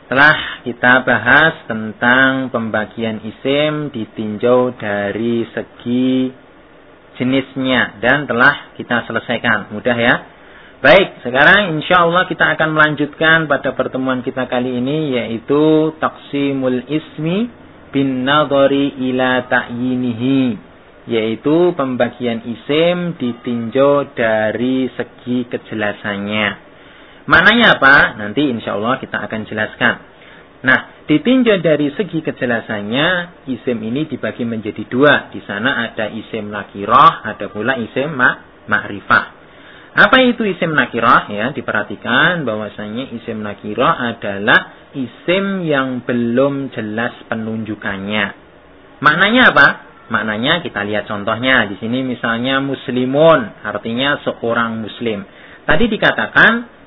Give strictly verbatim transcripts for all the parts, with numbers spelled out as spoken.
Telah kita bahas tentang pembagian isim ditinjau dari segi jenisnya dan telah kita selesaikan. Mudah ya. Baik, sekarang insya Allah kita akan melanjutkan pada pertemuan kita kali ini, yaitu taqsimul ismi bin nadhari ila ta'yinihi, yaitu pembagian isim ditinjau dari segi kejelasannya. Maknanya apa? Nanti insya Allah kita akan jelaskan. Nah, ditinjau dari segi kejelasannya, isim ini dibagi menjadi dua. Di sana ada isim nakirah, ada pula isim ma ma'rifah. Apa itu isim nakirah? Ya, diperhatikan bahwasanya isim nakirah adalah isim yang belum jelas penunjukannya. Maknanya apa? Maknanya kita lihat contohnya. Di sini misalnya muslimun, artinya seorang muslim. Tadi dikatakan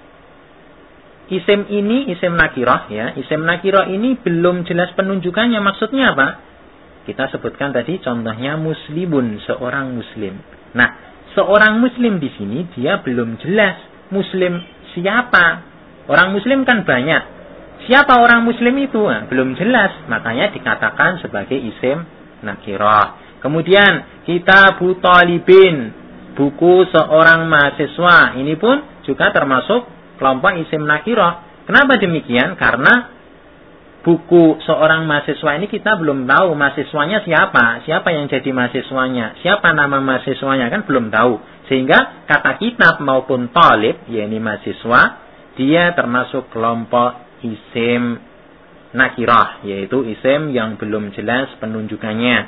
isim ini isim nakirah ya. Isim nakirah ini belum jelas penunjukannya. Maksudnya apa? Kita sebutkan tadi contohnya muslimun, seorang muslim. Nah, seorang muslim di sini dia belum jelas muslim siapa. Orang muslim kan banyak. Siapa orang muslim itu? Nah, belum jelas. Makanya dikatakan sebagai isim nakirah. Kemudian Kitabu Talibin, buku seorang mahasiswa. Ini pun juga termasuk kelompok isim nakirah. Kenapa demikian? Karena buku seorang mahasiswa ini kita belum tahu mahasiswanya siapa, siapa yang jadi mahasiswanya, siapa nama mahasiswanya kan belum tahu. Sehingga kata kitab maupun talib, yakni mahasiswa, dia termasuk kelompok isim nakirah, yaitu isim yang belum jelas penunjukannya.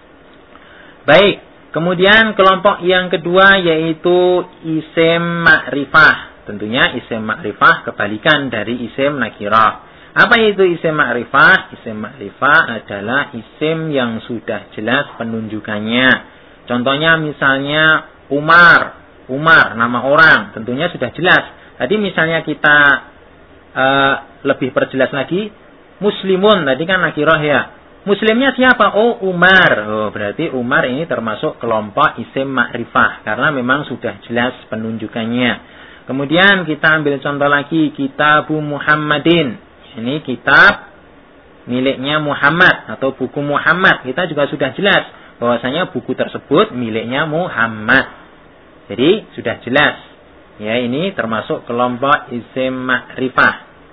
Baik, kemudian kelompok yang kedua yaitu isim ma'rifah. Tentunya isim ma'rifah kebalikan dari isim nakirah. Apa itu isim ma'rifah? Isim ma'rifah adalah isim yang sudah jelas penunjukannya. Contohnya misalnya Umar. Umar, nama orang. Tentunya sudah jelas. Tadi misalnya kita uh, lebih perjelas lagi. Muslimun, tadi kan nakirah ya. Muslimnya siapa? Oh, Umar. Oh, berarti Umar ini termasuk kelompok isim ma'rifah. Karena memang sudah jelas penunjukannya. Kemudian kita ambil contoh lagi, Kitabu Muhammadin. Ini kitab miliknya Muhammad atau buku Muhammad. Kita juga sudah jelas bahwasanya buku tersebut miliknya Muhammad. Jadi sudah jelas. Ya, ini termasuk kelompok isim ma'rifah.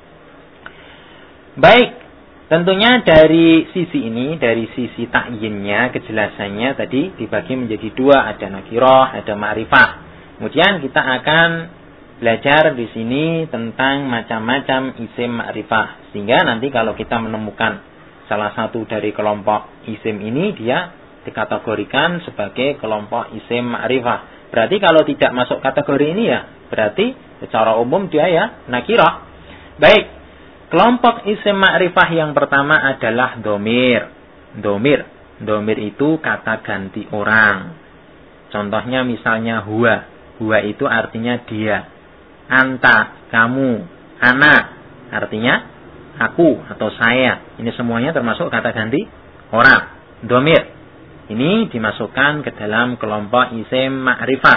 Baik, tentunya dari sisi ini, dari sisi ta'yinnya, kejelasannya tadi dibagi menjadi dua, ada nakirah, ada ma'rifah. Kemudian kita akan belajar di sini tentang macam-macam isim ma'rifah. Sehingga nanti kalau kita menemukan salah satu dari kelompok isim ini, dia dikategorikan sebagai kelompok isim ma'rifah. Berarti kalau tidak masuk kategori ini ya, berarti secara umum dia ya nakirah. Baik, kelompok isim ma'rifah yang pertama adalah domir. Domir. Domir itu kata ganti orang. Contohnya misalnya huwa. Huwa itu artinya dia. Anta, kamu, ana, artinya aku atau saya. Ini semuanya termasuk kata ganti orang. Domir. Ini dimasukkan ke dalam kelompok isim ma'rifah.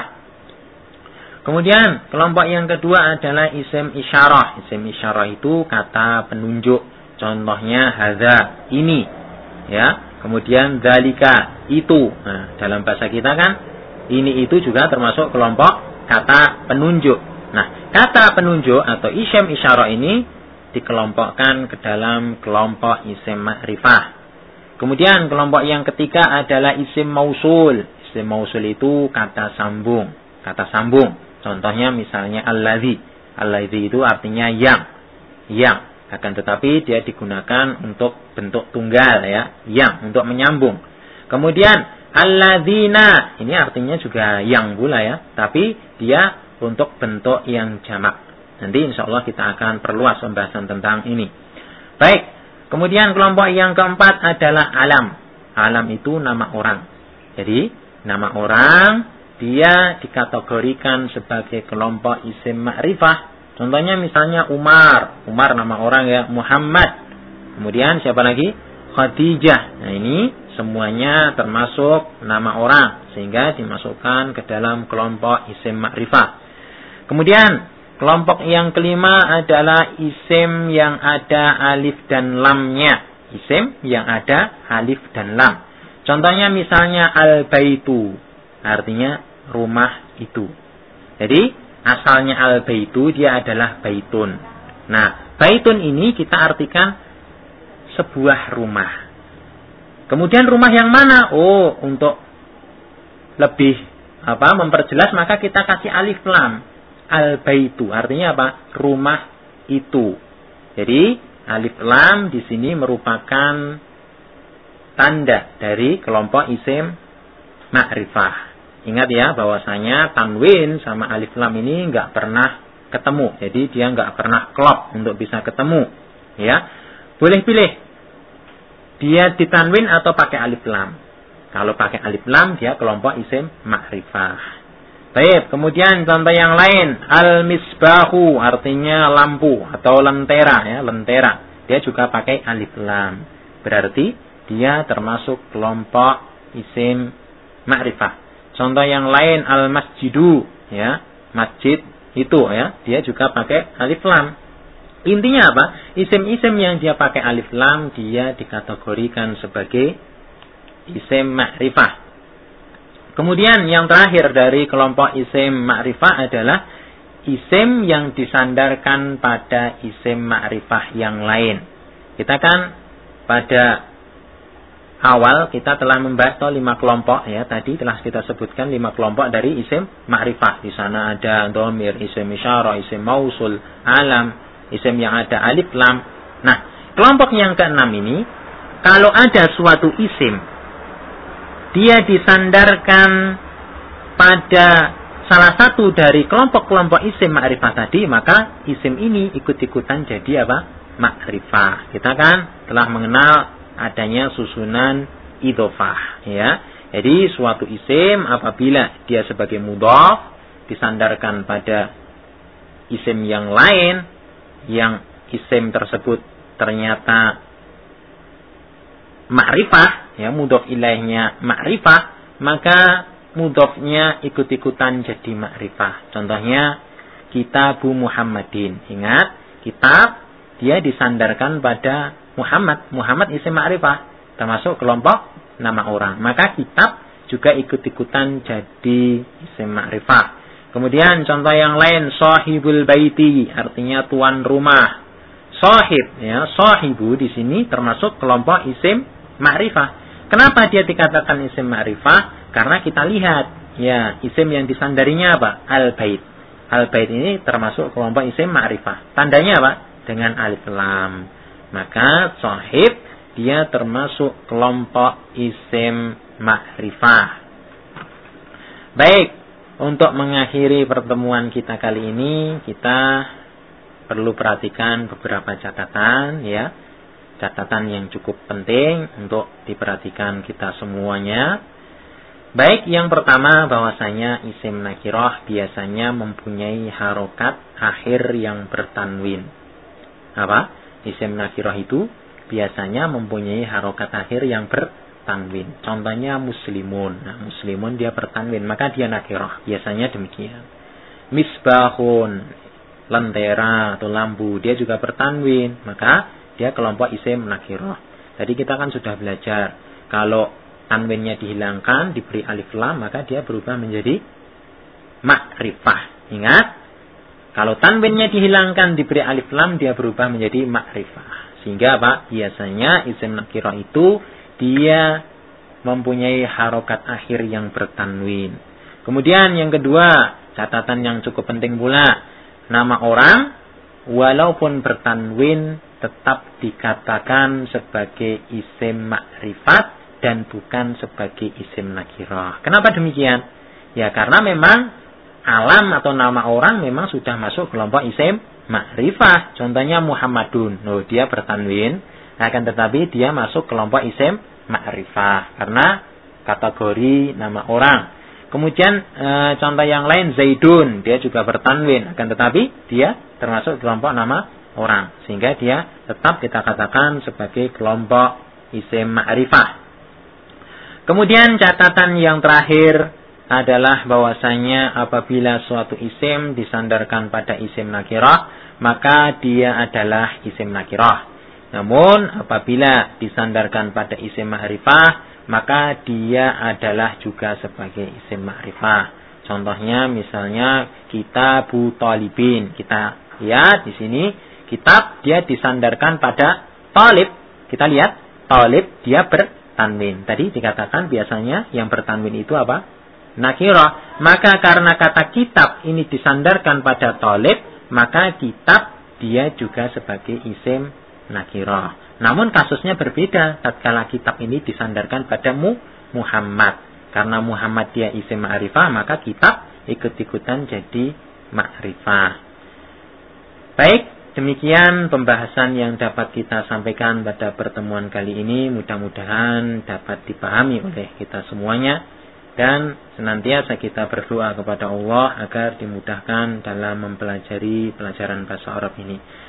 Kemudian kelompok yang kedua adalah isim isyarah. Isim isyarah itu kata penunjuk. Contohnya hadza, ini. Ya. Kemudian dzalika, itu. Nah, dalam bahasa kita kan ini itu juga termasuk kelompok kata penunjuk. Nah, kata penunjuk atau isim isyarah ini dikelompokkan ke dalam kelompok isim ma'rifah. Kemudian kelompok yang ketiga adalah isim mausul. Isim mausul itu kata sambung. Kata sambung. Contohnya misalnya alladzi. Alladzi itu artinya yang. Yang. Akan tetapi dia digunakan untuk bentuk tunggal ya. Yang. Untuk menyambung. Kemudian alladzina. Ini artinya juga yang pula ya. Tapi dia untuk bentuk yang jamak. Nanti insya Allah kita akan perluas pembahasan tentang ini. Baik. Kemudian kelompok yang keempat adalah alam. Alam itu nama orang. Jadi nama orang dia dikategorikan sebagai kelompok isim ma'rifah. Contohnya misalnya Umar. Umar nama orang ya. Muhammad. Kemudian siapa lagi? Khadijah. Nah ini semuanya termasuk nama orang. Sehingga dimasukkan ke dalam kelompok isim ma'rifah. Kemudian Kelompok yang kelima adalah isim yang ada alif dan lamnya. Isim yang ada alif dan lam. Contohnya misalnya al-baitu. Artinya rumah itu. Jadi asalnya al-baitu dia adalah baitun. Nah, baitun ini kita artikan sebuah rumah. Kemudian rumah yang mana? Oh, untuk lebih apa memperjelas maka kita kasih alif lam. Al-baitu artinya apa? Rumah itu. Jadi alif lam di sini merupakan tanda dari kelompok isim ma'rifah. Ingat ya bahwasanya tanwin sama alif lam ini enggak pernah ketemu. Jadi dia enggak pernah klop untuk bisa ketemu. Ya. Boleh pilih. Dia ditanwin atau pakai alif lam. Kalau pakai alif lam dia kelompok isim ma'rifah. Baik, kemudian contoh yang lain, al-misbahu artinya lampu atau lentera ya, lentera. Dia juga pakai alif lam. Berarti dia termasuk kelompok isim ma'rifah. Contoh yang lain al-masjidu ya, masjid itu ya, dia juga pakai alif lam. Intinya apa? Isim-isim yang dia pakai alif lam dia dikategorikan sebagai isim ma'rifah. Kemudian yang terakhir dari kelompok isim ma'rifah adalah isim yang disandarkan pada isim ma'rifah yang lain. Kita kan pada awal kita telah membahas toh lima kelompok ya, tadi telah kita sebutkan lima kelompok dari isim ma'rifah. Di sana ada dhamir, isim isyarah, isim mausul, alam, isim yang ada alif lam. Nah, kelompok yang keenam ini kalau ada suatu isim dia disandarkan pada salah satu dari kelompok-kelompok isim ma'rifah tadi, maka isim ini ikut-ikutan jadi apa? Ma'rifah. Kita kan telah mengenal adanya susunan idhofah ya. Jadi suatu isim apabila dia sebagai mudhaf disandarkan pada isim yang lain yang isim tersebut ternyata ma'rifah ya, mudhaf ilaihnya ma'rifah, maka mudhafnya ikut-ikutan jadi ma'rifah. Contohnya kitabu Muhammadin. Ingat, kitab dia disandarkan pada Muhammad. Muhammad isim ma'rifah, termasuk kelompok nama orang. Maka kitab juga ikut-ikutan jadi isim ma'rifah. Kemudian contoh yang lain, sahibul baiti, artinya tuan rumah. Sahib, ya, sahibu di sini termasuk kelompok isim ma'rifah. Kenapa dia dikatakan isim ma'rifah? Karena kita lihat, ya, isim yang disandarinya apa? Al-bait. Al-bait ini termasuk kelompok isim ma'rifah. Tandanya apa? Dengan alif lam. Maka sahib dia termasuk kelompok isim ma'rifah. Baik, untuk mengakhiri pertemuan kita kali ini, kita perlu perhatikan beberapa catatan ya. Catatan yang cukup penting untuk diperhatikan kita semuanya. Baik, yang pertama bahwasanya isim nakirah biasanya mempunyai harokat akhir yang bertanwin. Apa? Isim nakirah itu biasanya mempunyai harokat akhir yang bertanwin. Contohnya muslimun. Nah, muslimun dia bertanwin, maka dia nakirah. Biasanya demikian. Misbahun, lentera atau lampu, dia juga bertanwin, maka dia kelompok isim nakirah. Tadi kita kan sudah belajar, kalau tanwinnya dihilangkan, diberi alif lam, maka dia berubah menjadi ma'rifah. Ingat, kalau tanwinnya dihilangkan, diberi alif lam, dia berubah menjadi ma'rifah. Sehingga apa? Biasanya isim nakirah itu dia mempunyai harokat akhir yang bertanwin. Kemudian yang kedua, catatan yang cukup penting pula, nama orang walaupun bertanwin tetap dikatakan sebagai isim ma'rifat dan bukan sebagai isim nakirah. Kenapa demikian? Ya karena memang alam atau nama orang memang sudah masuk kelompok isim ma'rifah. Contohnya Muhammadun. Loh, dia bertanwin, akan tetapi dia masuk kelompok isim ma'rifah karena kategori nama orang. Kemudian e, contoh yang lain Zaidun, dia juga bertanwin, akan tetapi dia termasuk kelompok nama orang, sehingga dia tetap kita katakan sebagai kelompok isim ma'rifah. Kemudian catatan yang terakhir adalah bahwasanya apabila suatu isim disandarkan pada isim nakirah, maka dia adalah isim nakirah. Namun apabila disandarkan pada isim ma'rifah, maka dia adalah juga sebagai isim ma'rifah. Contohnya misalnya Kitabu Talibin. Kita lihat di sini kitab dia disandarkan pada talib. Kita lihat talib dia bertanwin. Tadi dikatakan biasanya yang bertanwin itu apa? Nakirah. Maka karena kata kitab ini disandarkan pada talib, maka kitab dia juga sebagai isim nakirah. Namun kasusnya berbeda tatkala kitab ini disandarkan pada mu Muhammad. Karena Muhammad dia isim ma'rifah, maka kitab ikut-ikutan jadi ma'rifah. Baik, demikian pembahasan yang dapat kita sampaikan pada pertemuan kali ini. Mudah-mudahan dapat dipahami oleh kita semuanya. Dan senantiasa kita berdoa kepada Allah agar dimudahkan dalam mempelajari pelajaran bahasa Arab ini.